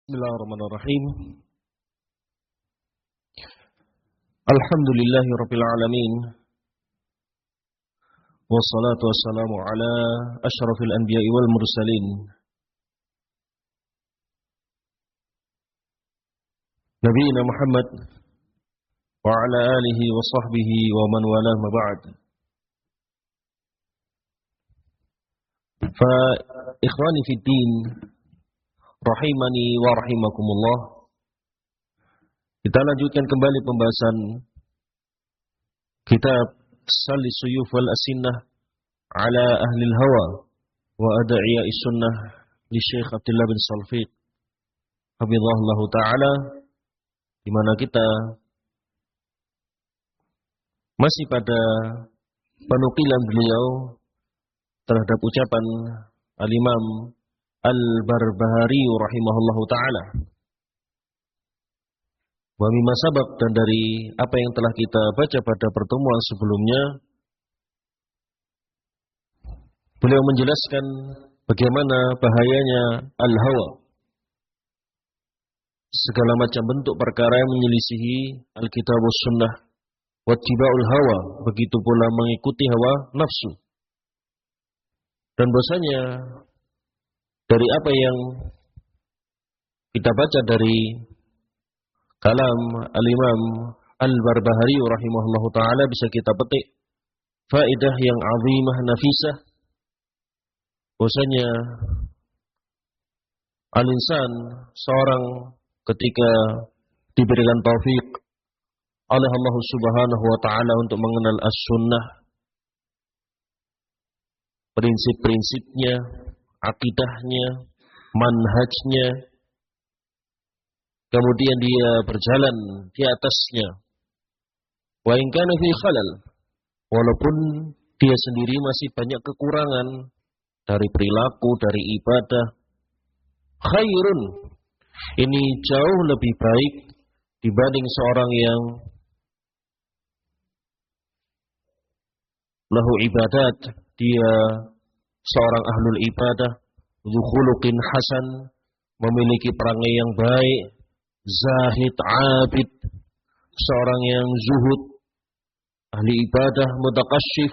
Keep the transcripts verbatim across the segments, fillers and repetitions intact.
Bismillahirrahmanirrahim. Alhamdulillahi rabbil alamin. Wassalatu wassalamu ala asyrafil anbiya'i wal mursalin. Nabiina Muhammad wa ala alihi wa sahbihi wa man walah ma ba'd. Fa ikhwani fid din rahimani wa rahimakumullah. Kita lanjutkan kembali pembahasan kitab Salis Suyuf wal Asinnah ala ahli al-hawa wa ada'iyai sunnah li Syekh Abdullah bin Salfiq hafizahullah ta'ala, di mana kita masih pada penukilan beliau terhadap ucapan Al-Imam Al-Barbahari rahimahullahu ta'ala. Wa mimma sabaq, dan dari apa yang telah kita baca pada pertemuan sebelumnya, beliau menjelaskan bagaimana bahayanya al-hawa, segala macam bentuk perkara yang menyelisihi Alkitab was Sunnah, wattiba'ul hawa, begitu pula mengikuti hawa nafsu. Dan bahasanya dari apa yang kita baca dari kalam Al-Imam Al-Barbahari rahimahullahu ta'ala, bisa kita petik faedah yang azimah nafisah, bahwasanya al-insan, seorang ketika diberikan taufik oleh Allah Subhanahu wa ta'ala untuk mengenal as-sunnah, prinsip-prinsipnya, akidahnya, manhajnya, kemudian dia berjalan di atasnya, wa in kana fi khalal, walaupun dia sendiri masih banyak kekurangan dari perilaku, dari ibadah, khairun, ini jauh lebih baik dibanding seorang yang lahu ibadat, dia seorang ahlul ibadah, dzu khuluqin hasan, memiliki perangai yang baik, zahid, abid, seorang yang zuhud, ahli ibadah, mutaqasyif,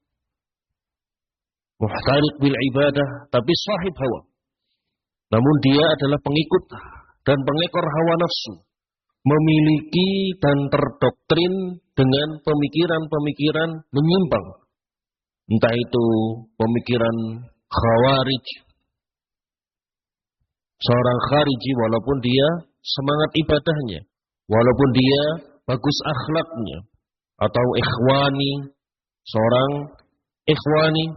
muhtariq bil ibadah, tapi sahib hawa. Namun dia adalah pengikut dan pengekor hawa nafsu, memiliki dan terdoktrin dengan pemikiran-pemikiran menyimpang, entah itu pemikiran khawarij, seorang khariji walaupun dia semangat ibadahnya, walaupun dia bagus akhlaknya, atau ikhwani, seorang ikhwani,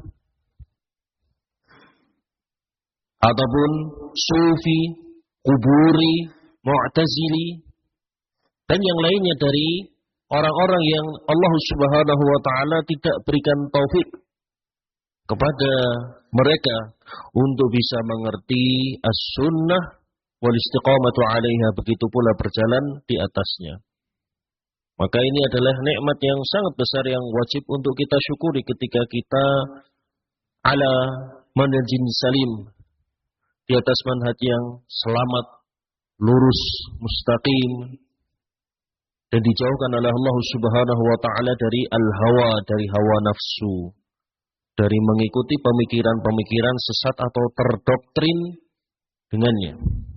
ataupun sufi, kuburi, mu'tazili, dan yang lainnya dari orang-orang yang Allah Subhanahu wa ta'ala tidak berikan taufik kepada mereka untuk bisa mengerti as-sunnah wal istiqamatu 'alaiha, begitu pula berjalan di atasnya. Maka ini adalah nikmat yang sangat besar yang wajib untuk kita syukuri ketika kita ala manhajin salim, di atas manhaj yang selamat, lurus, mustaqim, dan dijauhkan oleh Allah Subhanahu wa ta'ala dari al-hawa, dari hawa nafsu, dari mengikuti pemikiran-pemikiran sesat atau terdoktrin dengannya.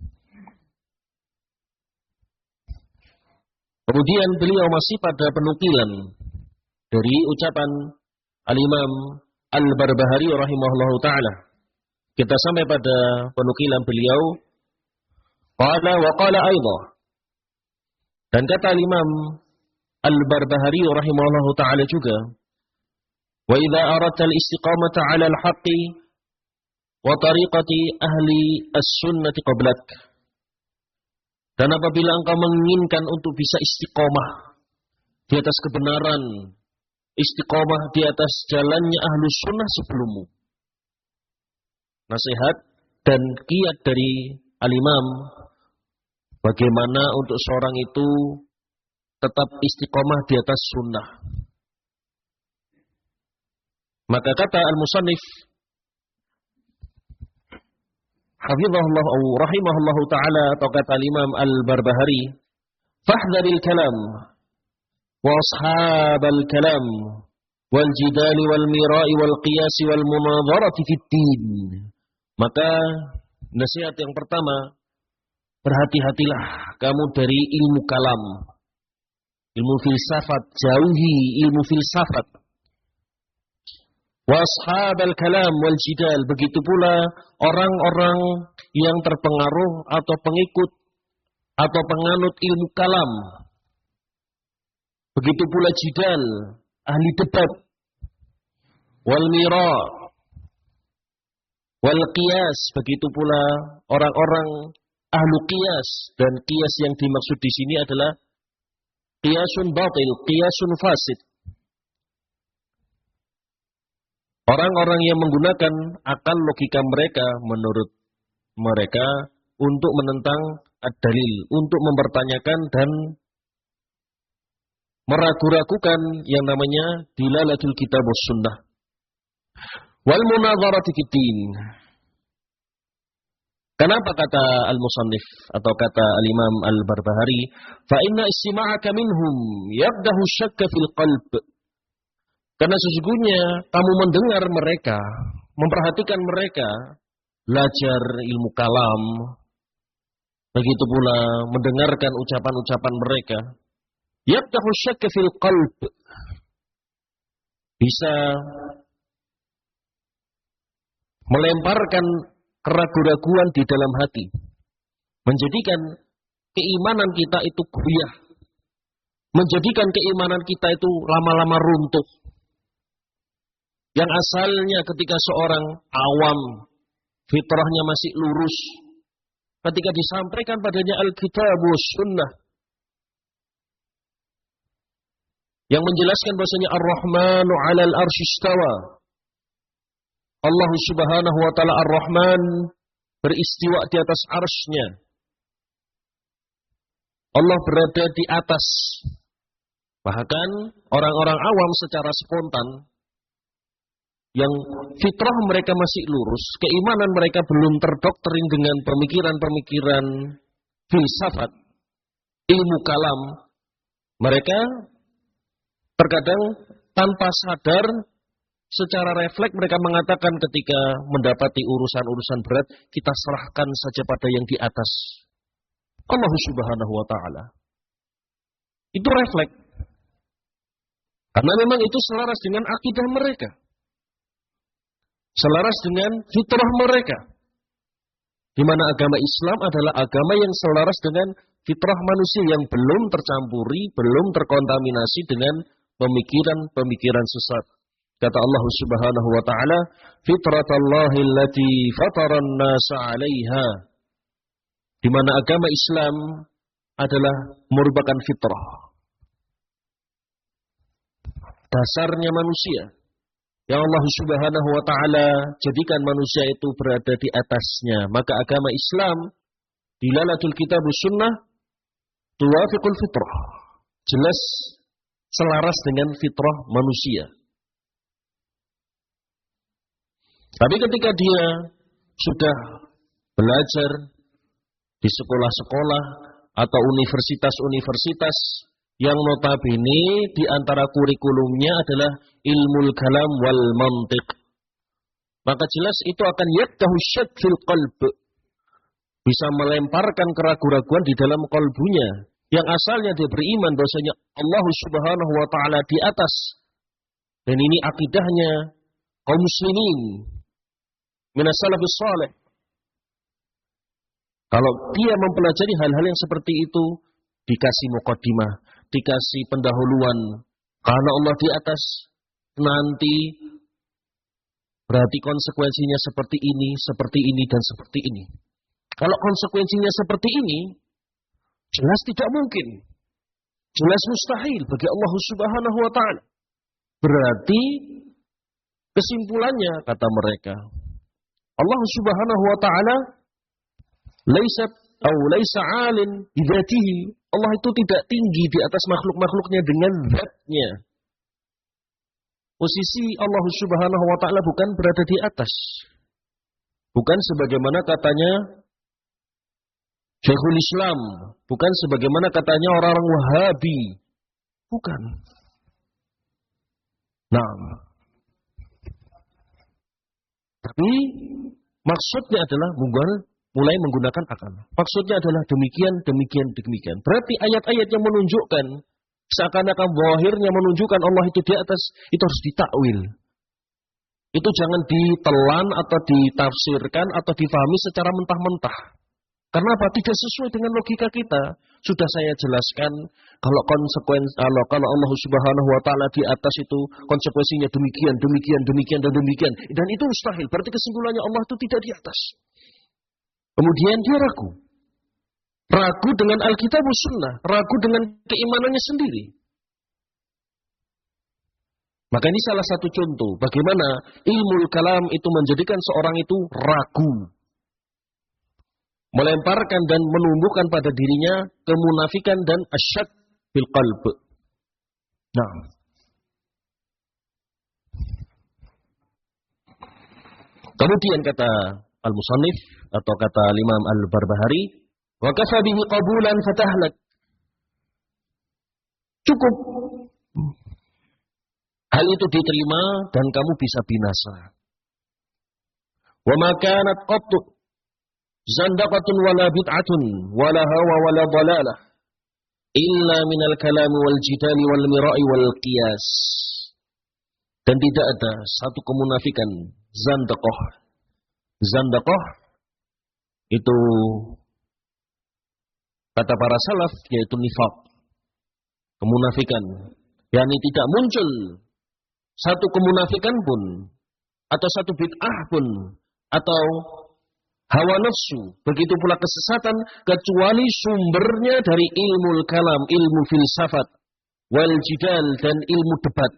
Kemudian beliau masih pada penukilan dari ucapan Al-Imam Al-Barbahari rahimahullahu ta'ala. Kita sampai pada penukilan beliau, qala wa qala aidha, dan kata Al-Imam Al-Barbahari rahimahullahu ta'ala juga, wa idza aradta al-istiqamata 'ala al-haqqi wa tariqati ahli as-sunnati qablak, dan apabila engkau menginginkan untuk bisa istiqomah di atas kebenaran, istiqomah di atas jalannya ahlu sunnah sebelummu, nasihat dan kiat dari Al-Imam bagaimana untuk seorang itu tetap istiqomah di atas sunnah. Maka kata al-musannif hafizahullah atau rahimahullah taala, atau kata Imam Al-Barbahari, fahdharil kalam wa ashabal kalam wal jidal wal mira'i wal qiyas wal munadharati fid din. Maka nasihat yang pertama, berhati-hatilah kamu dari ilmu kalam, ilmu filsafat, jauhi ilmu filsafat. Washabal kalam wal jidal, begitu pula orang-orang yang terpengaruh atau pengikut atau penganut ilmu kalam. Begitu pula jidal, ahli debat. Wal mira, wal qiyas, begitu pula orang-orang ahlu qiyas, dan qiyas yang dimaksud di sini adalah qiyasun batil, qiyasun fasid. Orang-orang yang menggunakan akal logika mereka menurut mereka untuk menentang ad-dalil, untuk mempertanyakan dan meragu-ragukan yang namanya dilalatul kitab was sunnah. Wal munadharati fid din. Kenapa kata al-musannif atau kata al-Imam Al-Barbahari, fa inna istima'aka minhum yabdahu syakka fil qalb. Karena sesungguhnya kamu mendengar mereka, memperhatikan mereka, belajar ilmu kalam, begitu pula mendengarkan ucapan-ucapan mereka, yabdahu syakka fil qalb, bisa melemparkan keraguan-raguan di dalam hati, menjadikan keimanan kita itu goyah, menjadikan keimanan kita itu lama-lama runtuh. Yang asalnya ketika seorang awam, fitrahnya masih lurus, ketika disampaikan padanya Alkitab was Sunnah yang menjelaskan bahasanya Ar-Rahmanu 'alal arsy istawa, Allah Subhanahu wa taala Ar-Rahman beristiwa di atas arsy-Nya. Allah berada di atas. Bahkan orang-orang awam secara spontan yang fitrah mereka masih lurus, keimanan mereka belum terdoktrin dengan pemikiran-pemikiran filsafat, ilmu kalam, mereka terkadang tanpa sadar, secara refleks mereka mengatakan ketika mendapati urusan-urusan berat, kita serahkan saja pada yang di atas, Allah Subhanahu wa taala. Itu refleks. Karena memang itu selaras dengan akidah mereka. Selaras dengan fitrah mereka. Di mana agama Islam adalah agama yang selaras dengan fitrah manusia yang belum tercampuri, belum terkontaminasi dengan pemikiran-pemikiran sesat. Kata Allah Subhanahu wa taala, "Fitratallahi allati fataran nasa 'alaiha." Di mana agama Islam adalah merupakan fitrah. Dasarnya manusia yang Allah Subhanahu wa taala jadikan manusia itu berada di atasnya. Maka agama Islam dilalatul kitab sunnah tuwafiqul fitrah. Jelas selaras dengan fitrah manusia. Tapi ketika dia sudah belajar di sekolah-sekolah atau universitas-universitas yang notabene di antara kurikulumnya adalah ilmu kalam wal mantiq, maka jelas itu akan yabdahu syak fil qalb, bisa melemparkan keraguan-raguan di dalam kalbunya yang asalnya dia beriman bahwasanya Allah Subhanahu wa taala di atas, dan ini akidahnya kaum muslimin minas salafus saleh. Kalau dia mempelajari hal-hal yang seperti itu, dikasih muqaddimah, dikasih pendahuluan, karena Allah di atas, nanti berarti konsekuensinya seperti ini, seperti ini, dan seperti ini. Kalau konsekuensinya seperti ini, jelas tidak mungkin, jelas mustahil bagi Allah Subhanahu wa taala. Berarti kesimpulannya, kata mereka, Allah Subhanahu wa taala laisa atau laisa 'alin bi dzatihi. Allah itu tidak tinggi di atas makhluk-makhluknya dengan zatnya. Posisi Allah Subhanahu wa taala bukan berada di atas. bukan sebagaimana katanya Syekhul Islam, bukan sebagaimana katanya orang-orang Wahabi, bukan. Nah, tapi maksudnya adalah mulai menggunakan akal. Maksudnya adalah demikian, demikian, demikian. Berarti ayat-ayat yang menunjukkan seakan-akan zahirnya menunjukkan Allah itu di atas, itu harus ditakwil. Itu jangan ditelan atau ditafsirkan atau difahami secara mentah-mentah. Karena apa? Tidak sesuai dengan logika kita. Sudah saya jelaskan kalau konsekuensi kalau, kalau Allah Subhanahu wa taala di atas itu konsekuensinya demikian, demikian, demikian dan demikian. Dan itu mustahil. Berarti kesimpulannya Allah itu tidak di atas. Kemudian dia ragu. Ragu dengan Alkitab dan Sunnah, ragu dengan keimanannya sendiri. Maka ini salah satu contoh bagaimana ilmu kalam itu menjadikan seorang itu ragu. Melemparkan dan menumbuhkan pada dirinya kemunafikan dan asyad fil qalb. Nah. Kemudian kata Al-Musannif atau kata Imam Al-Barbahari, wa kafa bihi qabulan fatahlak. Cukup hal itu diterima dan kamu bisa binasa. Wa ma kanat qattu zandaqatun wala bid'atun wala hawa wala dalalah illa minal kalami wal jidali wal mira'i wal qiyas. Dan tidak ada satu kemunafikan zandaqah. Zandaqah itu kata para salaf yaitu nifaq, kemunafikan, yakni tidak muncul satu kemunafikan pun atau satu bid'ah pun atau hawa nafsu, begitu pula kesesatan kecuali sumbernya dari ilmu kalam, ilmu filsafat, wal jidal dan ilmu debat.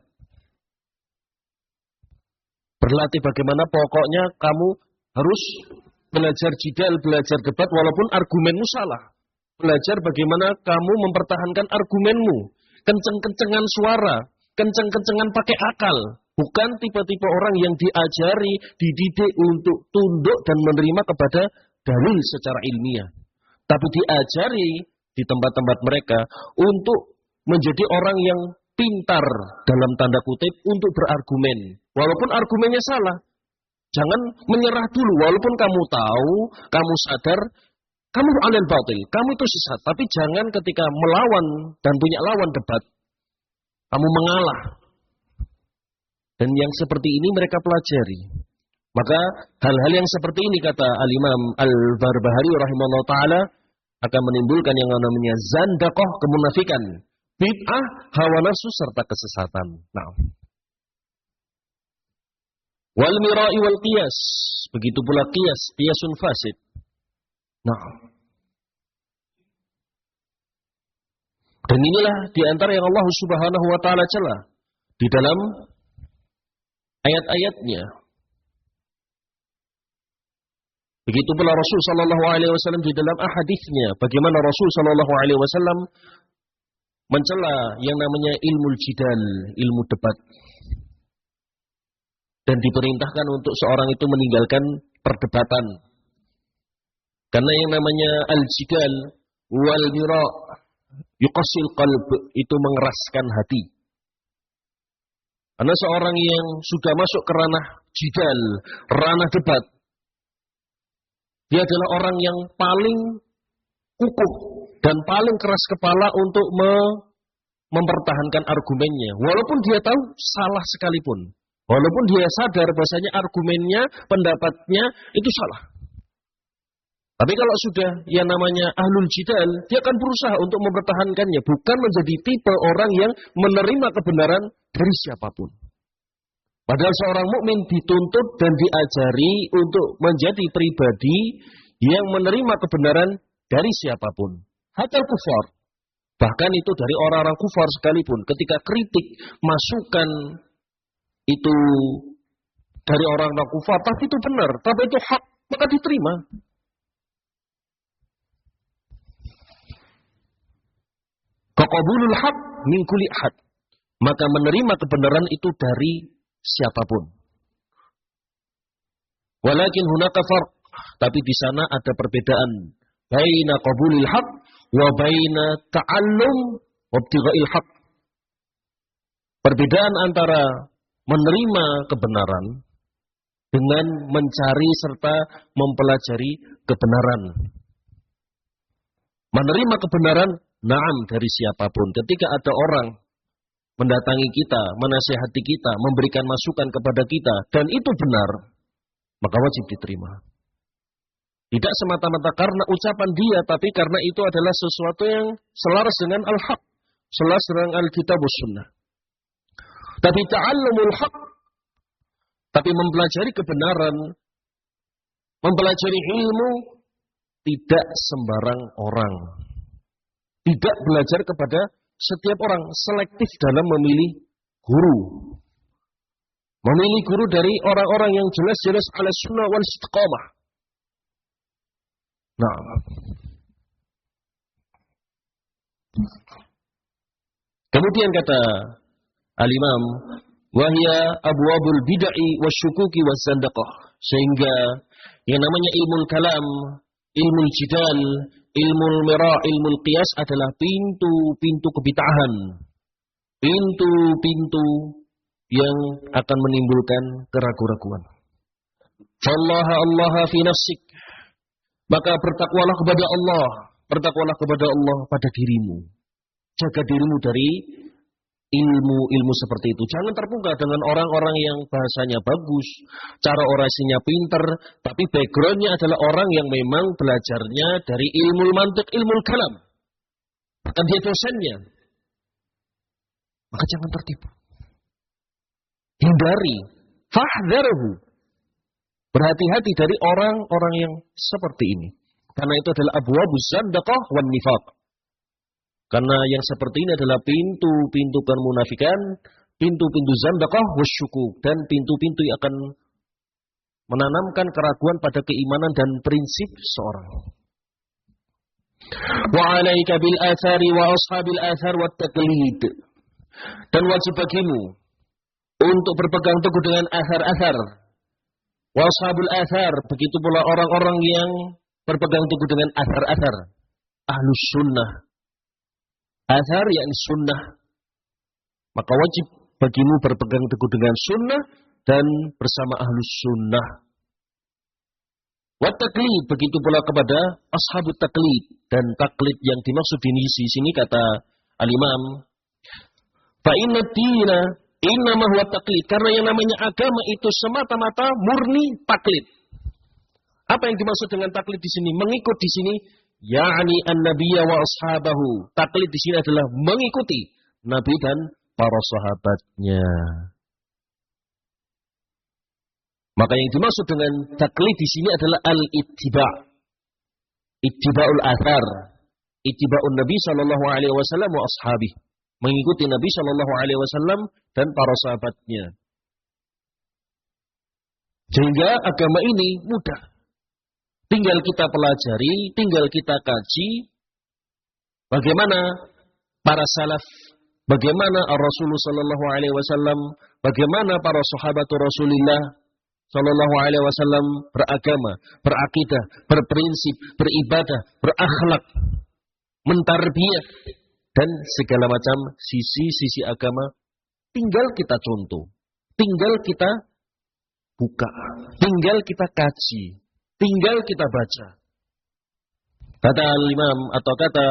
Berlatih bagaimana pokoknya kamu harus belajar jidal, belajar debat walaupun argumenmu salah. Belajar bagaimana kamu mempertahankan argumenmu, kenceng-kencengan suara, kenceng-kencengan pakai akal. Bukan tipe-tipe orang yang diajari, dididik untuk tunduk dan menerima kepada dalil secara ilmiah. Tapi diajari di tempat-tempat mereka untuk menjadi orang yang pintar dalam tanda kutip untuk berargumen. Walaupun argumennya salah. Jangan menyerah dulu. Walaupun kamu tahu, kamu sadar, kamu alal batil, kamu itu sesat. Tapi jangan ketika melawan dan punya lawan debat, kamu mengalah. Dan yang seperti ini mereka pelajari. Maka hal-hal yang seperti ini kata Al-Imam Al-Barbahari rahimahullah ta'ala akan menimbulkan yang namanya zandaqah, kemunafikan, bid'ah, hawa nafsu serta kesesatan. Nah. Wal mira'i wal qiyas. Begitu pula qiyas, qiyasun fasid. Nah. Dan inilah di antara yang Allah Subhanahu wa taala cela di dalam ayat-ayatnya. Begitu pula Rasul sallallahu alaihi wasallam di dalam ahaditsnya, bagaimana Rasul sallallahu alaihi wasallam mencela yang namanya ilmu jidal, ilmu debat. Dan diperintahkan untuk seorang itu meninggalkan perdebatan. Karena yang namanya al-jidal wal mira' yuqasil qalb, itu mengeraskan hati. Karena seorang yang sudah masuk ke ranah jidal, ranah debat, dia adalah orang yang paling kukuh dan paling keras kepala untuk me- mempertahankan argumennya. Walaupun dia tahu salah sekalipun. Walaupun dia sadar bahasanya argumennya, pendapatnya itu salah. Tapi kalau sudah yang namanya ahlul jidal, dia akan berusaha untuk mempertahankannya. Bukan menjadi tipe orang yang menerima kebenaran dari siapapun. Padahal seorang mukmin dituntut dan diajari untuk menjadi pribadi yang menerima kebenaran dari siapapun. Hatta kufar. Bahkan itu dari orang-orang kufar sekalipun. Ketika kritik, masukan itu dari orang-orang kufar, tapi itu benar, tapi itu hak, maka diterima. Kaqabulul haq min kulli ahad. Maka menerima kebenaran itu dari siapapun. Walakin hunaka farq, tapi di sana ada perbedaan baina qabulil haq wa baina ta'allum wa ibtigha'il haq. Perbedaan antara menerima kebenaran dengan mencari serta mempelajari kebenaran. Menerima kebenaran, na'am, dari siapapun. Ketika ada orang mendatangi kita, menasihati kita, memberikan masukan kepada kita, dan itu benar, maka wajib diterima. Tidak semata-mata karena ucapan dia, tapi karena itu adalah sesuatu yang selaras dengan al-haq, selaras dengan al-kitab was sunnah. Tapi ta'allumul haq, tapi mempelajari kebenaran, mempelajari ilmu, tidak sembarang orang. Tidak belajar kepada setiap orang, selektif dalam memilih guru. Memilih guru dari orang-orang yang jelas-jelas ala sunnah wal istiqamah. Nah, kemudian kata al-Imam, wahya abwabul bid'ah wasyukuki wazzandaqah, sehingga yang namanya ilmu kalam, ilmu jidal, ilmu mira, ilmu qiyas adalah pintu-pintu kebid'ahan, pintu-pintu yang akan menimbulkan keraguan-raguan. Fallaha Allah fi nafsik, maka bertakwalah kepada Allah, bertakwalah kepada Allah pada dirimu. Jaga dirimu dari ilmu-ilmu seperti itu. Jangan terpukau dengan orang-orang yang bahasanya bagus, cara orasinya pinter, tapi backgroundnya adalah orang yang memang belajarnya dari ilmu mantiq, ilmu kalam. Bahkan dia dosennya. Maka jangan tertipu. Hindari, fahdharhu. Berhati-hati dari orang-orang yang seperti ini. Karena itu adalah abwabuz zandaqah wan nifaq. Karena yang seperti ini adalah pintu-pintu kemunafikan, pintu-pintu zandaqah wasyukuk, dan pintu-pintu yang akan menanamkan keraguan pada keimanan dan prinsip seorang. Wa 'alaika bil athari wa ashabil athar wat taqlid. Dan wajib bagimu untuk berpegang teguh dengan athar-athar. Wa ashabul athar, begitu pula orang-orang yang berpegang teguh dengan athar-athar. Ahlus sunnah. Athar yakni sunnah. Maka wajib bagimu berpegang teguh dengan sunnah dan bersama ahlus sunnah. Wa taqlid, begitu pula kepada ashabut taqlid. Dan taklid yang dimaksud di sini kata al-Imam, fa inna dina innama huwa taqlid, karena yang namanya agama itu semata-mata murni taklid. Apa yang dimaksud dengan taklid di sini? Mengikut di sini, yakni an-nabiyya wa ashabahu. Taklid di sini adalah mengikuti Nabi dan para sahabatnya. Maka yang dimaksud dengan taklid di sini adalah al-ittiba'. Ittiba'ul athar. Ittiba'un Nabi sallallahu alaihi wasallam wa ashabihi. Mengikuti Nabi sallallahu alaihi wasallam dan para sahabatnya. Sehingga agama ini mudah. Tinggal kita pelajari, tinggal kita kaji bagaimana para salaf, bagaimana Rasulullah sallallahu alaihi wasallam, bagaimana para sahabat Rasulullah sallallahu alaihi wasallam beragama, berakidah, berprinsip, beribadah, berakhlak, mentarbiyah dan segala macam sisi-sisi agama. Tinggal kita contoh, tinggal kita buka, tinggal kita kaji, tinggal kita baca. Kata al-Imam atau kata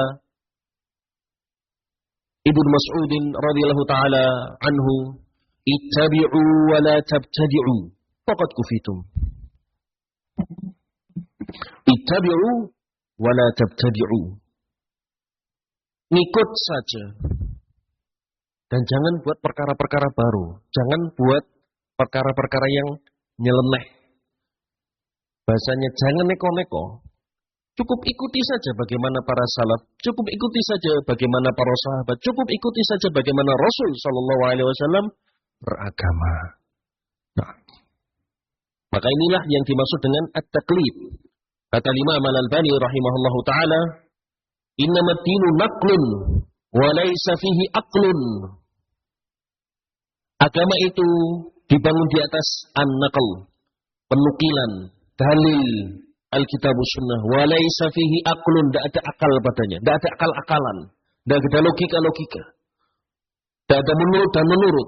Ibnu Mas'udin radhiyallahu taala anhu, ittabi'u wa la tabtadi'u faqad kufitum. Ittabi'u wa la tabtadi'u. Ngikut saja. Dan jangan buat perkara-perkara baru. Jangan buat perkara-perkara yang nyeleneh. Bahasanya jangan neko-neko. Cukup ikuti saja bagaimana para salaf. Cukup ikuti saja bagaimana para sahabat. Cukup ikuti saja bagaimana Rasul sallallahu alaihi wasallam beragama. Nah, maka inilah yang dimaksud dengan at-taqlid. Kata Imam Al-Albani rahimahullahu taala, "Innamat dinu naqlun wa laisa fihi aqlun." Agama itu dibangun di atas an-naql. penukilan, dalil Alkitab Sunnah. Walaysa fihi aqlun, tidak ada akal padanya, tidak ada akal-akalan, tidak ada logika-logika, tidak ada menurut dan menurut.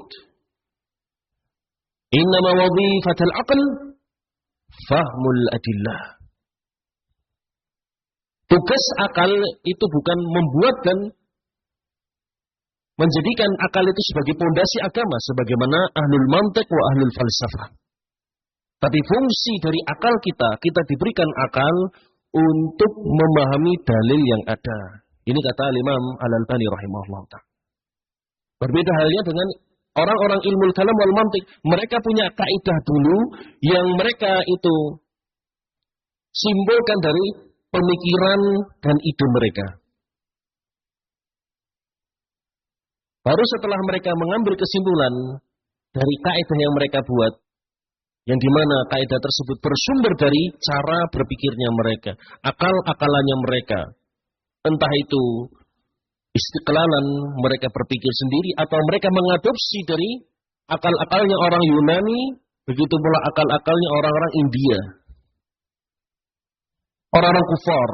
Innama wadhifatul aql fahmul adillah. Tugas akal itu bukan membuat dan menjadikan akal itu sebagai pondasi agama sebagaimana ahlul mantiq wa ahlul falsafah. Tapi fungsi dari akal kita, kita diberikan akal untuk memahami dalil yang ada. Ini kata Imam Al-Albani rahimahullah ta'ala. Berbeda halnya dengan orang-orang ilmu kalam wal mantiq. Mereka punya kaidah dulu yang mereka itu simbolkan dari pemikiran dan ide mereka. Baru setelah mereka mengambil kesimpulan dari kaidah yang mereka buat, yang dimana kaidah tersebut bersumber dari cara berpikirnya mereka, akal-akalannya mereka. Entah itu istiqlalan, mereka berpikir sendiri, atau mereka mengadopsi dari akal-akalnya orang Yunani, begitu pula akal-akalnya orang-orang India. Orang-orang kufar.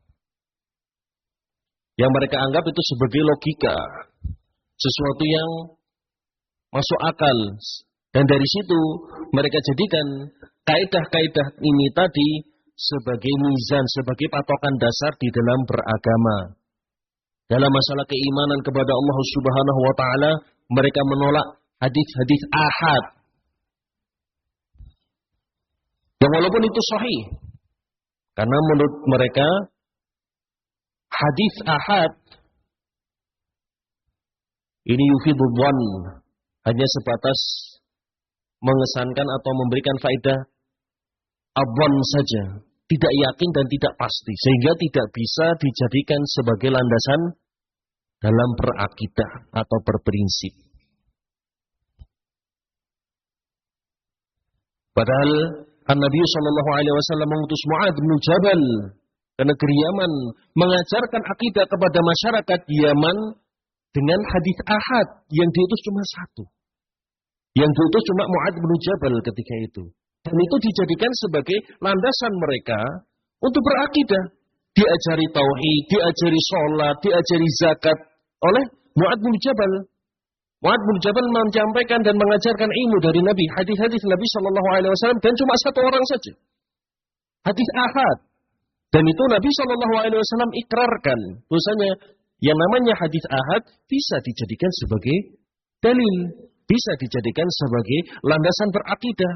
Yang mereka anggap itu sebagai logika. Sesuatu yang masuk akal. Dan dari situ mereka jadikan kaidah-kaidah ini tadi sebagai mizan, sebagai patokan dasar di dalam beragama. Dalam masalah keimanan kepada Allah Subhanahu wa taala, mereka menolak hadis-hadis ahad. Yang walaupun itu sahih. Karena menurut mereka hadis ahad ini yufidul dhann, hanya sebatas mengesankan atau memberikan faedah abwan saja, tidak yakin dan tidak pasti, sehingga tidak bisa dijadikan sebagai landasan dalam berakidah atau berprinsip. Padahal An-Nabi Shallallahu Alaihi Wasallam mengutus Mu'adz bin Jabal ke negeri Yaman, mengajarkan akidah kepada masyarakat Yaman dengan hadis ahad yang diutus cuma satu. Yang diutus cuma Mu'adz bin Jabal ketika itu. Dan itu dijadikan sebagai landasan mereka untuk berakidah. Diajari tauhid, diajari sholat, diajari zakat oleh Mu'adz bin Jabal. Mu'adz bin Jabal menyampaikan dan mengajarkan ilmu dari Nabi, hadis-hadis Nabi Shallallahu Alaihi Wasallam, dan cuma satu orang saja. Hadis ahad. Dan itu Nabi Shallallahu Alaihi Wasallam ikrarkan, bahwasanya yang namanya hadis ahad bisa dijadikan sebagai dalil, bisa dijadikan sebagai landasan berakidah.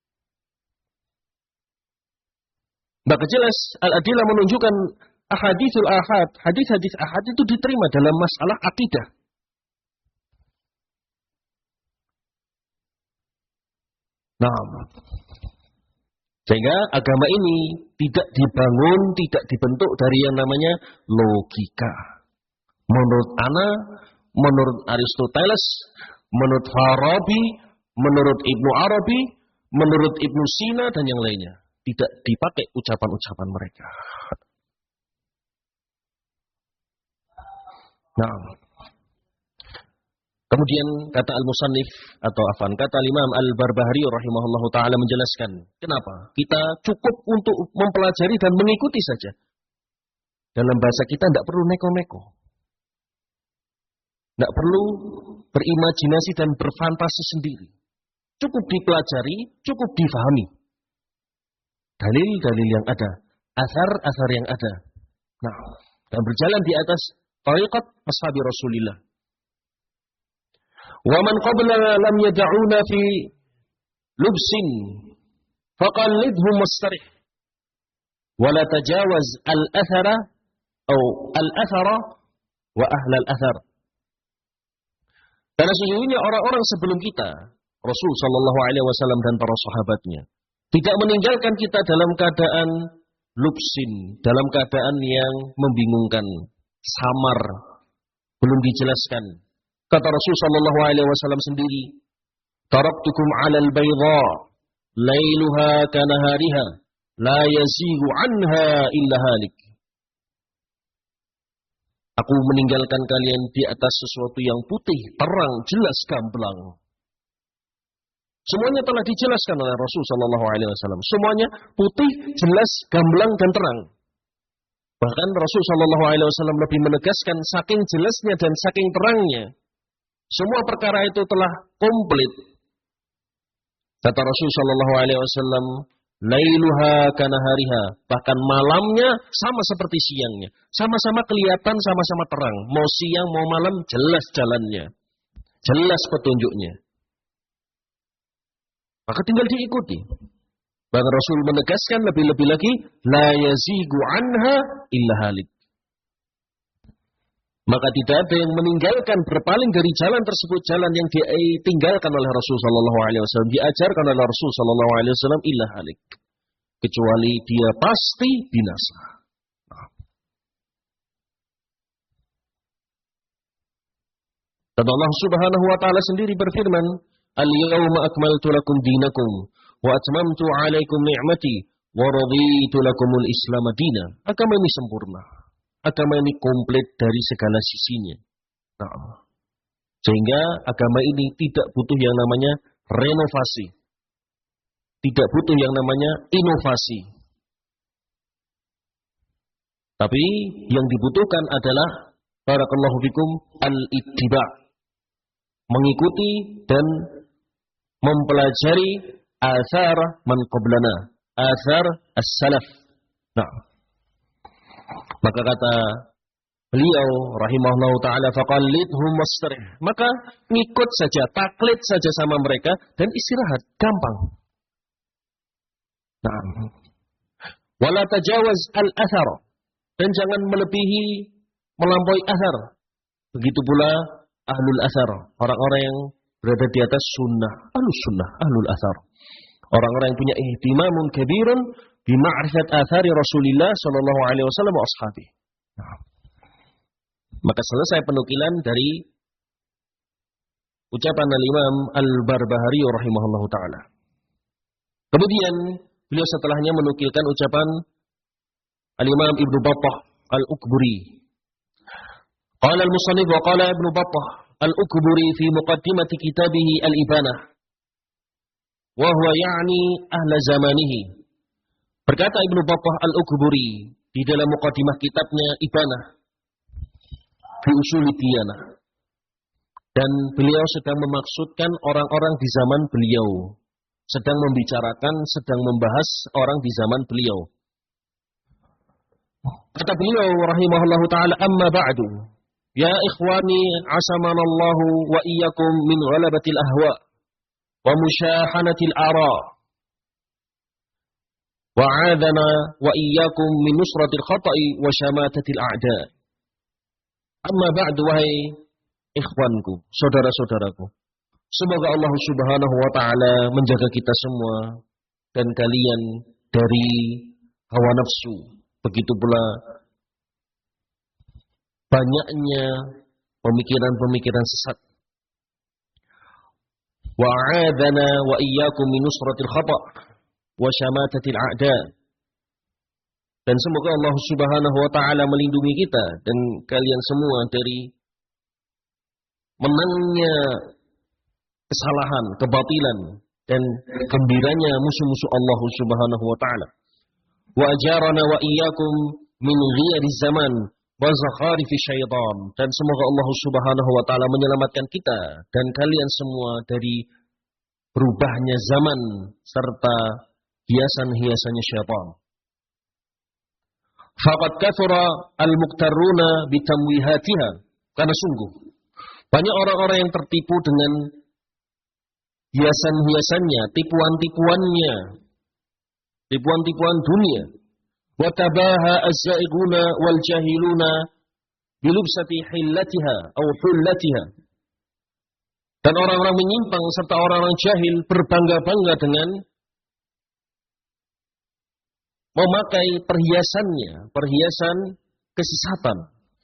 Maka jelas Al-Adillah menunjukkan ahaditsul ahad, hadis-hadis ahad itu diterima dalam masalah akidah. Nah, sehingga agama ini tidak dibangun, tidak dibentuk dari yang namanya logika. Menurut Ana, menurut Aristoteles, menurut Farabi, menurut Ibnu Arabi, menurut Ibnu Sina dan yang lainnya. Tidak dipakai ucapan-ucapan mereka. Nah, kemudian kata Al-Musannif atau afan kata Imam Al-Barbahari rahimahullahu taala menjelaskan, kenapa kita cukup untuk mempelajari dan mengikuti saja. Dalam bahasa kita tidak perlu neko-neko. Tidak perlu berimajinasi dan berfantasi sendiri. Cukup dipelajari, cukup difahami. Dalil-dalil yang ada, asar-asar yang ada. Nah, dan berjalan di atas tariqat ashabi Rasulillah. Wa man qablana lam yad'una fi lubsin faqallidhum mustarih wa la tajawaz al-athara atau al-athara wa ahla al-athar. Karena sesungguhnya orang-orang sebelum kita, Rasul sallallahu alaihi wasallam dan para sahabatnya, tidak meninggalkan kita dalam keadaan lubsin, dalam keadaan yang membingungkan, samar, belum dijelaskan. Kata Rasul sallallahu alaihi wasallam sendiri, "Taraktukum 'alal bayda, lailuha kanahariha, la yazighu 'anha illa halik." Aku meninggalkan kalian di atas sesuatu yang putih, terang, jelas, gamblang. Semuanya telah dijelaskan oleh Rasul Shallallahu Alaihi Wasallam. Semuanya putih, jelas, gamblang dan terang. Bahkan Rasul Shallallahu Alaihi Wasallam lebih menegaskan saking jelasnya dan saking terangnya, semua perkara itu telah komplit. Kata Rasul Shallallahu Alaihi Wasallam, lailuha kanahariha, bahkan malamnya sama seperti siangnya, sama-sama kelihatan, sama-sama terang. Mau siang mau malam jelas jalannya, jelas petunjuknya. Maka tinggal diikuti. Bahkan Rasul menegaskan lebih-lebih lagi, la yazigu anha illa halik. Maka tidak ada yang meninggalkan, berpaling dari jalan tersebut, jalan yang ditinggalkan oleh Rasul Sallallahu Alaihi Wasallam, diajarkan oleh Rasul Sallallahu Alaihi Wasallam, illa halik, kecuali dia pasti binasa. Dan Allah Subhanahu Wa Taala sendiri berfirman, al-yawma akmaltu lakum dinakum wa atmamtu 'alaikum ni'mati wa raditu lakumul Islam dinan. Agama ini sempurna. Agama ini komplit dari segala sisinya. Nah, sehingga agama ini tidak butuh yang namanya renovasi. Tidak butuh yang namanya inovasi. Tapi yang dibutuhkan adalah barakallahu fikum al-ittiba'. Mengikuti dan mempelajari athar man qablana, athar as-salaf. Nah, maka kata beliau rahimahullahu taala, faqallidhum wastarih, maka ngikut saja, taklid saja sama mereka dan istirahat, gampang. Nah, wala tajawaz al-athar, dan jangan melebihi melampaui athar. Begitu pula ahlul athar, orang-orang yang berada di atas sunnah, ahlus sunnah, ahlul athar. Orang-orang yang punya ihtimamun kabirun bima'rifat athari Rasulillah sallallahu alaihi wasallam wa ashabi. Nah, maka selesai penukilan dari ucapan al-Imam Al-Barbahari rahimahullahu taala. Kemudian beliau setelahnya menukilkan ucapan al-Imam Ibnu Battah Al-Ukburi. Qala al-musannif wa qala Ibnu Battah Al-Ukburi fi muqaddimati kitabihi Al-Ibanah wa huwa ya'ni ahla zamanihi. Berkata Ibnu Battah Al-Ukburi di dalam muqaddimah kitabnya Ibanah fi usuli diyanah, dan beliau sedang memaksudkan orang-orang di zaman beliau, sedang membicarakan, sedang membahas orang di zaman beliau. Kata beliau rahimahullahu taala, amma ba'du, ya ikhwani asamanallahu wa iyyakum min ghalabatil ahwa wa musyahanatil ara wa 'adana wa iyyakum min nusratil khata'i wa syamatatil a'da. Amma ba'du, wahai ikhwanku, saudara-saudaraku, semoga Allah Subhanahu wa taala menjaga kita semua dan kalian dari hawa nafsu, begitu pula banyaknya pemikiran-pemikiran sesat. Wa 'adana wa iyyakum min nusratil khata' wa syamatatil a'da. Dan semoga Allah Subhanahu wa taala melindungi kita dan kalian semua dari menangnya kesalahan, kebatilan, dan gembiranya musuh-musuh Allah Subhanahu wa taala. Wa ajarana wa iyyakum min ghiyariz zaman wa zakharifi syaitan. Dan semoga Allah Subhanahu wa taala menyelamatkan kita dan kalian semua dari berubahnya zaman serta hiasan-hiasannya syaitan. Faqad kathura al-muqtarruna bitamwihatiha, karena sungguh banyak orang-orang yang tertipu dengan hiasan-hiasannya, tipuan-tipuannya, tipuan-tipuan dunia. Wa tabaha az-zaiguna wal jahiluna bilubsati hillatiha aw hullatiha. Dan orang-orang menyimpang serta orang-orang jahil berbangga-bangga dengan memakai perhiasannya, perhiasan kesesatan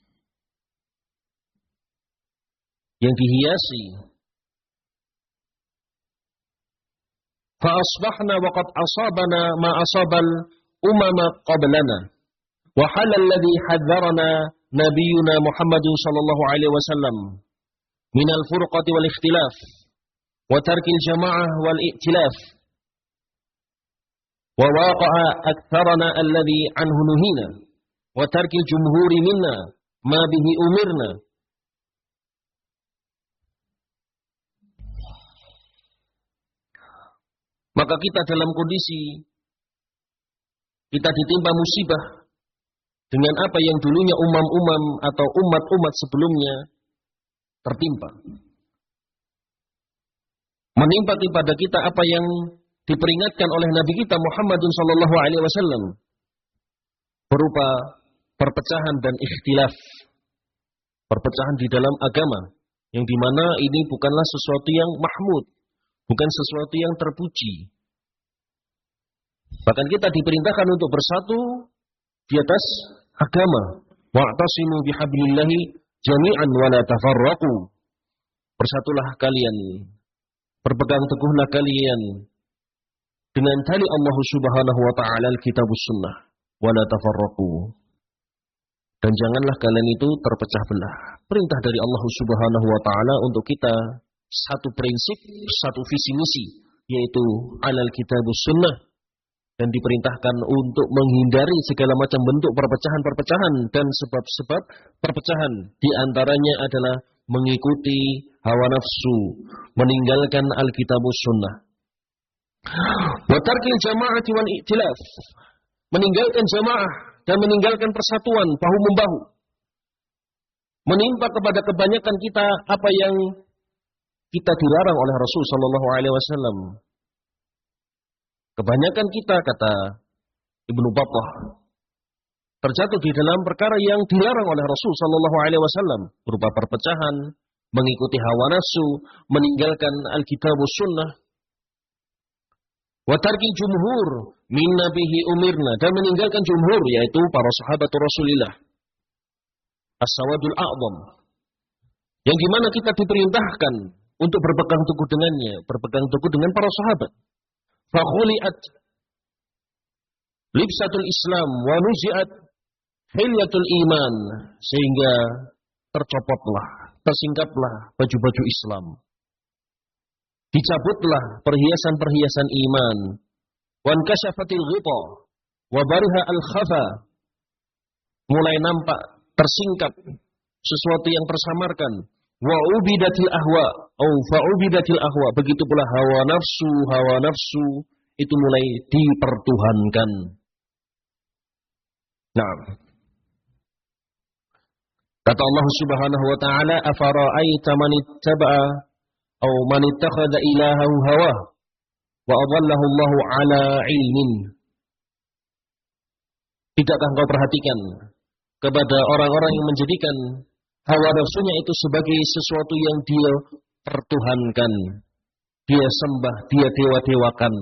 yang dihiasi. Fa asbahna wa qad asabana ma asabal umama qablana wa halal ladzi hadzarana nabiyyuna Muhammadun sallallahu alaihi wasallam min al-furqati wal ikhtilaf wa tarkil jama'ah wal i'tilaf wa waqa'a aktsarana alladhi anhu nuhina wa tarkil jumhuri minna ma bihi umirna. Maka kita dalam kondisi kita ditimpa musibah dengan apa yang dulunya umam-umam atau umat-umat sebelumnya tertimpa. Menimpa kepada kita apa yang diperingatkan oleh Nabi kita Muhammad sallallahu alaihi wasallam berupa perpecahan dan ikhtilaf. Perpecahan di dalam agama yang dimana ini bukanlah sesuatu yang mahmud, bukan sesuatu yang terpuji. Bahkan kita diperintahkan untuk bersatu di atas agama. Wa'tasimu bihablillahi jami'an wa la tafarraqu. Bersatulah kalian, berpegang teguhlah kalian dengan tali Allah Subhanahu wa taala al-kitabus sunnah wa la tafarraqu. Dan janganlah kalian itu terpecah belah. Perintah dari Allah Subhanahu wa taala untuk kita satu prinsip, satu visi misi, yaitu alal kitabus sunnah. Dan diperintahkan untuk menghindari segala macam bentuk perpecahan-perpecahan dan sebab-sebab perpecahan. Di antaranya adalah mengikuti hawa nafsu, meninggalkan alkitabus sunnah. Wa tarkil jama'ati wal i'tilaf, meninggalkan jamaah dan meninggalkan persatuan bahu-membahu. Menimpa kepada kebanyakan kita apa yang kita dilarang oleh Rasul sallallahu alaihi wasallam. Kebanyakan kita, kata Ibnu Battah, terjatuh di dalam perkara yang dilarang oleh Rasul sallallahu alaihi wasallam berupa perpecahan, mengikuti hawa nafsu, meninggalkan alkitabus sunnah, wa tarkil jumhur minna bihi umirna, dan meninggalkan jumhur yaitu para sahabat Rasulullah as-sawadul a'zam, yang dimana kita diperintahkan untuk berpegang teguh dengannya, berpegang teguh dengan para sahabat. Fakhuliat libsatul Islam wa nuzi'at hilyatul iman, sehingga tercopotlah, tersingkaplah baju-baju Islam, dicabutlah perhiasan-perhiasan iman, wan kasyafatil ghita wa bariha al-khafa, mulai nampak tersingkap sesuatu yang tersamarkan, wa ubidatil ahwa au fa ubidatil ahwa, begitu pula hawa nafsu hawa nafsu itu mulai dipertuhankan. Nah, kata Allah Subhanahu wa taala, afara'aita man ittaba'a au man ittakhadha ilahahu hawa wa adallahu Allahu ala ilmin. Tidakkah engkau perhatikan kepada orang-orang yang menjadikan hawa nafsunya itu sebagai sesuatu yang dia pertuhankan, dia sembah, dia dewa-dewakan.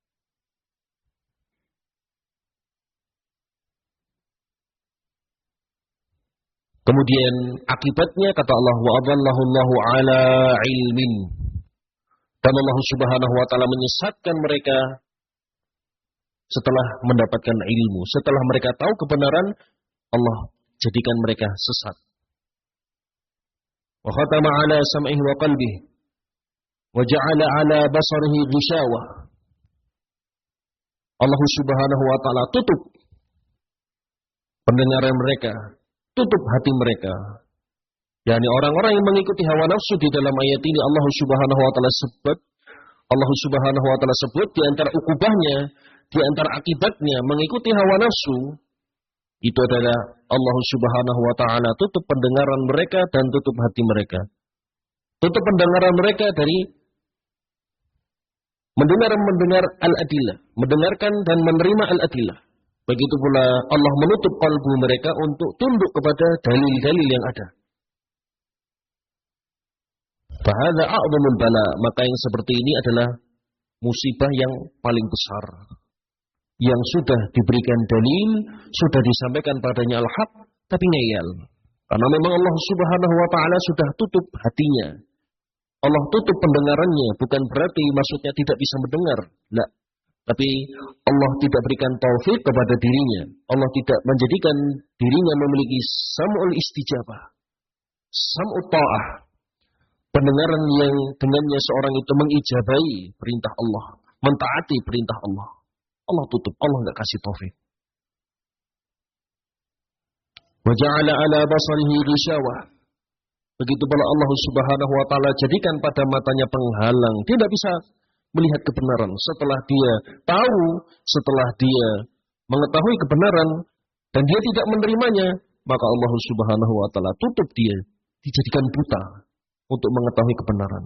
Kemudian akibatnya kata Allah, wa adallahu Allahu ala ilmin, dan Allah Subhanahu wa taala menyesatkan mereka setelah mendapatkan ilmu, setelah mereka tahu kebenaran, Allah jadikan mereka sesat. Wa khatama ala sam'ihi wa qalbihi wa ja'ala ala basarihi ghishawah. Allah Subhanahu wa taala tutup pendengaran mereka, tutup hati mereka. yakni orang-orang yang mengikuti hawa nafsu. Di dalam ayat ini Allah Subhanahu wa taala sebut Allah Subhanahu wa taala sebut di antara ukubahnya, di antara akibatnya mengikuti hawa nafsu itu adalah Allah Subhanahu wa taala tutup pendengaran mereka dan tutup hati mereka. Tutup pendengaran mereka dari mendengar-mendengar al-adillah, mendengarkan dan menerima al-adillah. Begitu pula Allah menutup kalbu mereka untuk tunduk kepada dalil-dalil yang ada. Fahadza a'zamul bala, maka yang seperti ini adalah musibah yang paling besar. Yang sudah diberikan dalil, sudah disampaikan padanya al-haq, tapi ngeyel. Karena memang Allah Subhanahu wa taala sudah tutup hatinya. Allah tutup pendengarannya, bukan berarti maksudnya tidak bisa mendengar. Tidak. Tapi Allah tidak berikan taufik kepada dirinya. Allah tidak menjadikan dirinya memiliki sam'ul istijabah, sam'ut ta'ah, pendengaran yang dengannya seorang itu mengijabai perintah Allah, mentaati perintah Allah. Allah tutup, Allah enggak kasih taufik. Wa ja'ala 'ala basarihi ghishawah. Begitu pula Allah Subhanahu wa taala jadikan pada matanya penghalang. Dia tidak bisa melihat kebenaran. Setelah dia tahu, setelah dia mengetahui kebenaran dan dia tidak menerimanya, maka Allah Subhanahu wa taala tutup dia, dijadikan buta untuk mengetahui kebenaran.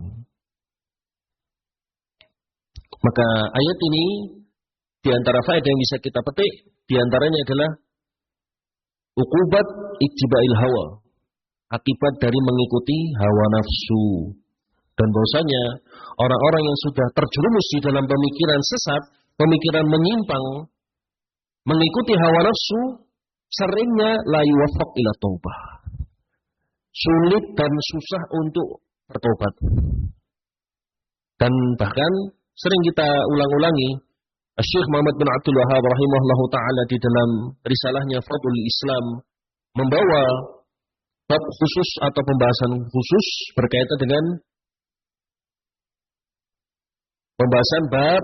Maka ayat ini di antara faedah yang bisa kita petik, di antaranya adalah uqubat ittiba'il hawa, akibat dari mengikuti hawa nafsu. Dan bahwasanya orang-orang yang sudah terjerumus di dalam pemikiran sesat, pemikiran menyimpang, mengikuti hawa nafsu, seringnya la yuwaffaq ila taubah. Sulit dan susah untuk bertobat. Dan bahkan sering kita ulang-ulangi, Syekh Muhammad bin Abdul Wahhab rahimahullahu taala di dalam risalahnya Fadlul Islam membawa bab khusus atau pembahasan khusus berkaitan dengan pembahasan bab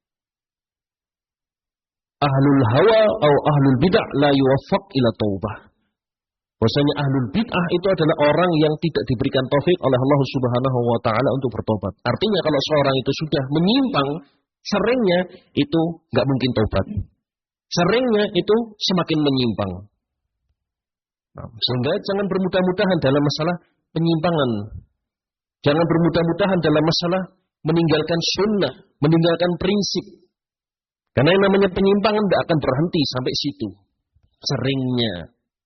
ahlul hawa atau ahlul bid'ah la yuwaffaq ila taubah. Bahwasanya ahlul bid'ah itu adalah orang yang tidak diberikan taufik oleh Allah Subhanahu wa taala untuk bertobat. Artinya kalau seorang itu sudah menyimpang, seringnya itu enggak mungkin tobat. Seringnya itu semakin menyimpang. Nah, sehingga jangan bermudah-mudahan dalam masalah penyimpangan. Jangan bermudah-mudahan dalam masalah meninggalkan sunnah, meninggalkan prinsip. Karena yang namanya penyimpangan tidak akan berhenti sampai situ. Seringnya.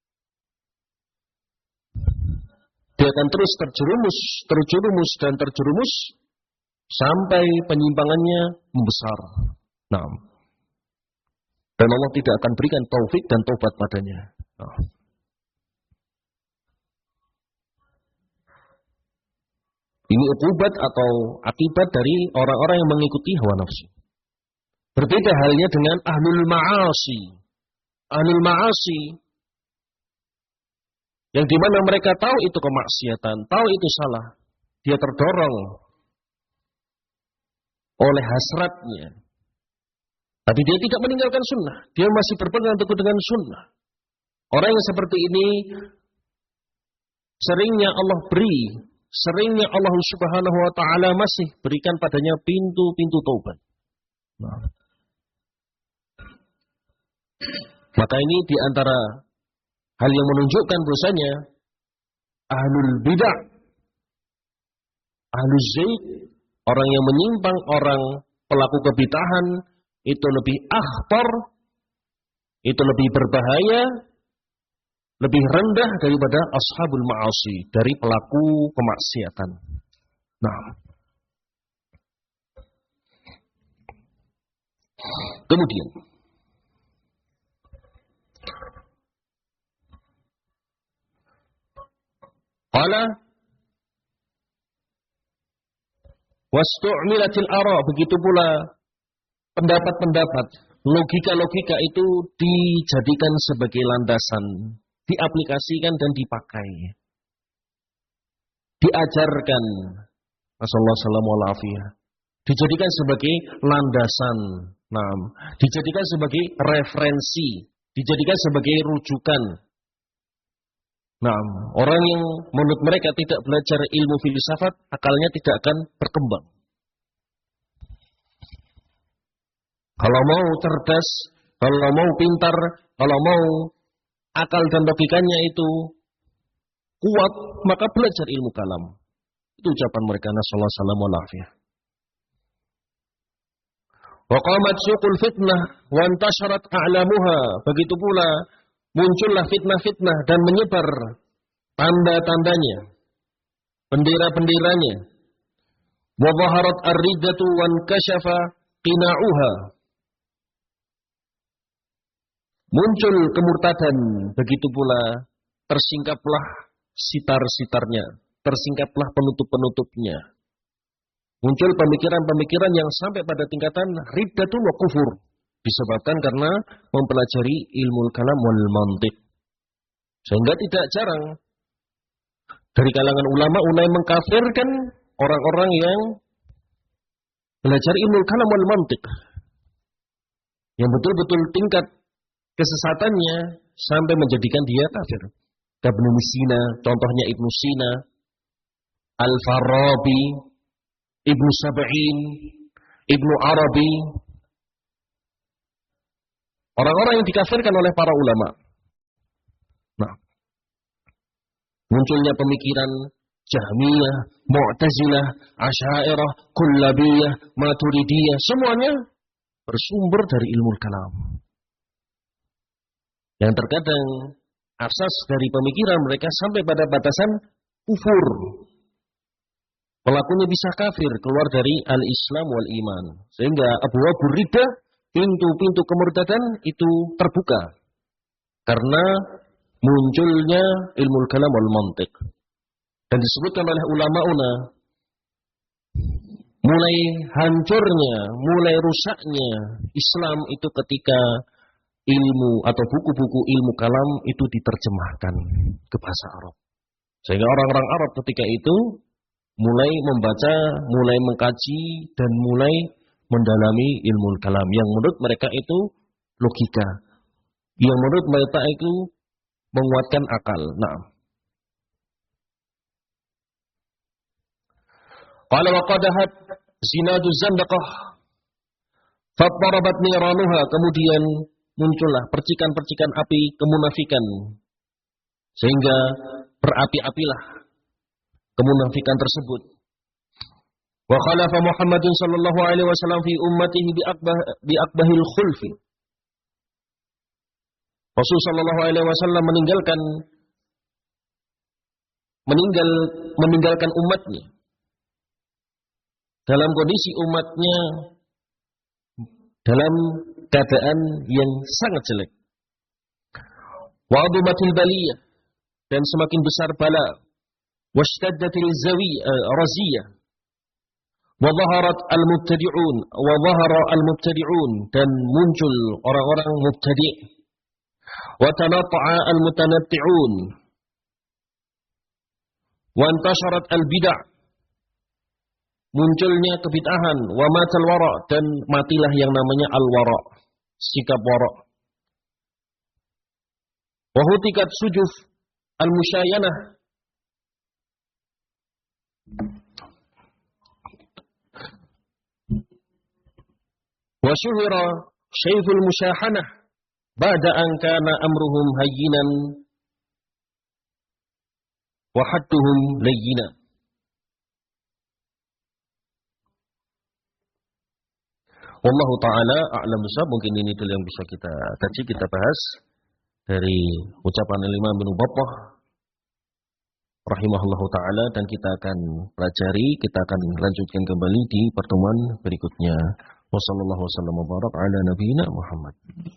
Dia akan terus terjerumus, terjerumus, dan terjerumus sampai penyimpangannya membesar. Nah, dan Allah tidak akan berikan taufik dan taubat padanya. Nah. Ini uqubat atau akibat dari orang-orang yang mengikuti hawa nafsu. Berbeda halnya dengan ahlul ma'asi. Ahlul ma'asi yang dimana mereka tahu itu kemaksiatan, tahu itu salah. Dia terdorong oleh hasratnya. Tapi dia tidak meninggalkan sunnah. Dia masih berpegang teguh dengan sunnah. Orang yang seperti ini seringnya Allah beri, seringnya Allah Subhanahu wa taala masih berikan padanya pintu-pintu taubat. Nah. Maka ini di antara hal yang menunjukkan bahwasanya ahlul bid'ah, ahlul zaid, orang yang menyimpang, orang pelaku kebid'ahan itu lebih akhtar, itu lebih berbahaya, lebih rendah daripada ashabul ma'asi, dari pelaku kemaksiatan. Nah, kemudian qala wastu'milatil ara, begitu pula pendapat-pendapat, logika-logika itu dijadikan sebagai landasan, diaplikasikan dan dipakai, diajarkan, nasallahu salamu alafiyah, dijadikan sebagai landasan, nah, dijadikan sebagai referensi, dijadikan sebagai rujukan. Nah, orang yang menurut mereka tidak belajar ilmu filsafat, akalnya tidak akan berkembang. Kalau mau cerdas, kalau mau pintar, kalau mau akal dan logikanya itu kuat, maka belajar ilmu kalam. Itu ucapan mereka, nasallahu salamu alafiyah. Wa qamat suqul fitnah wa intasharat a'lamuha, begitu pula muncullah fitnah-fitnah dan menyebar tanda-tandanya, bendera-benderanya. Wa dhaharat ar-riddatu wa inkashafa qina'uha. Muncul kemurtadan, begitu pula tersingkaplah sitar-sitarnya, tersingkaplah penutup-penutupnya. Muncul pemikiran-pemikiran yang sampai pada tingkatan riddatun wa kufur, disebabkan karena mempelajari ilmu kalam wal mantiq. Sehingga tidak jarang dari kalangan ulama ulama mengkafirkan orang-orang yang belajar ilmu kalam wal mantiq, yang betul-betul tingkat kesesatannya sampai menjadikan dia kafir. Ibnu Sina, contohnya Ibnu Sina, Al-Farabi, Ibnu Sab'in, Ibnu Arabi, orang-orang yang dikafirkan oleh para ulama. Nah, munculnya pemikiran Jahmiyah, Mu'tazilah, Asy'ariyah, Kullabiyah, Maturidiyah, semuanya bersumber dari ilmu kalam. Yang terkadang asas dari pemikiran mereka sampai pada batasan kufur. Pelakunya bisa kafir, keluar dari al-Islam wal iman. Sehingga abwaab ridda, pintu-pintu kemurtadan itu terbuka. Karena munculnya ilmu kalam wal mantiq. Dan disebutkan oleh ulama-una, mulai hancurnya, mulai rusaknya Islam itu ketika ilmu atau buku-buku ilmu kalam itu diterjemahkan ke bahasa Arab. Sehingga orang-orang Arab ketika itu mulai membaca, mulai mengkaji, dan mulai mendalami ilmu kalam. Yang menurut mereka itu logika. Yang menurut mereka itu menguatkan akal. Nah. Qala wa qadahat zinadu zandaqah fattarabat niranuha, kemudian muncullah percikan-percikan api kemunafikan sehingga berapi-apilah kemunafikan tersebut. Wa khalafa Muhammadin sallallahu alaihi wasallam fi ummatihi bi akbah bi akbahil khulfi. Rasul sallallahu alaihi wasallam meninggalkan meninggal meninggalkan umatnya dalam kondisi umatnya dalam keadaan yang sangat jelek. Wa adumatil baliyah, dan semakin besar bala. Washtaddatil zawiyah raziyah. Wa dhaharat al-mubtadi'un, wa dhahara al-mubtadi'un, dan muncul orang-orang mubtadi'. Wa tanata'a al-mutanatti'un. Wa intasharat al-bid'ah, munculnya kebid'ahan. Wa matal wara', dan matilah yang namanya al-wara', sikap wara'. Wa hutikat sujuf al-musyayanah, wa syuhira syayful musyahanah ba'da an kana amruhum hayyinan wa hadduhum layyina. Wallahu ta'ala a'lam bishawab. Mungkin ini dulu yang bisa kita kaji, kita bahas dari ucapan Imam Ibnu Battah rahimahullahu ta'ala, dan kita akan pelajari, kita akan lanjutkan kembali di pertemuan berikutnya. Wassallallahu wasallam wa barak ala nabiyina Muhammad.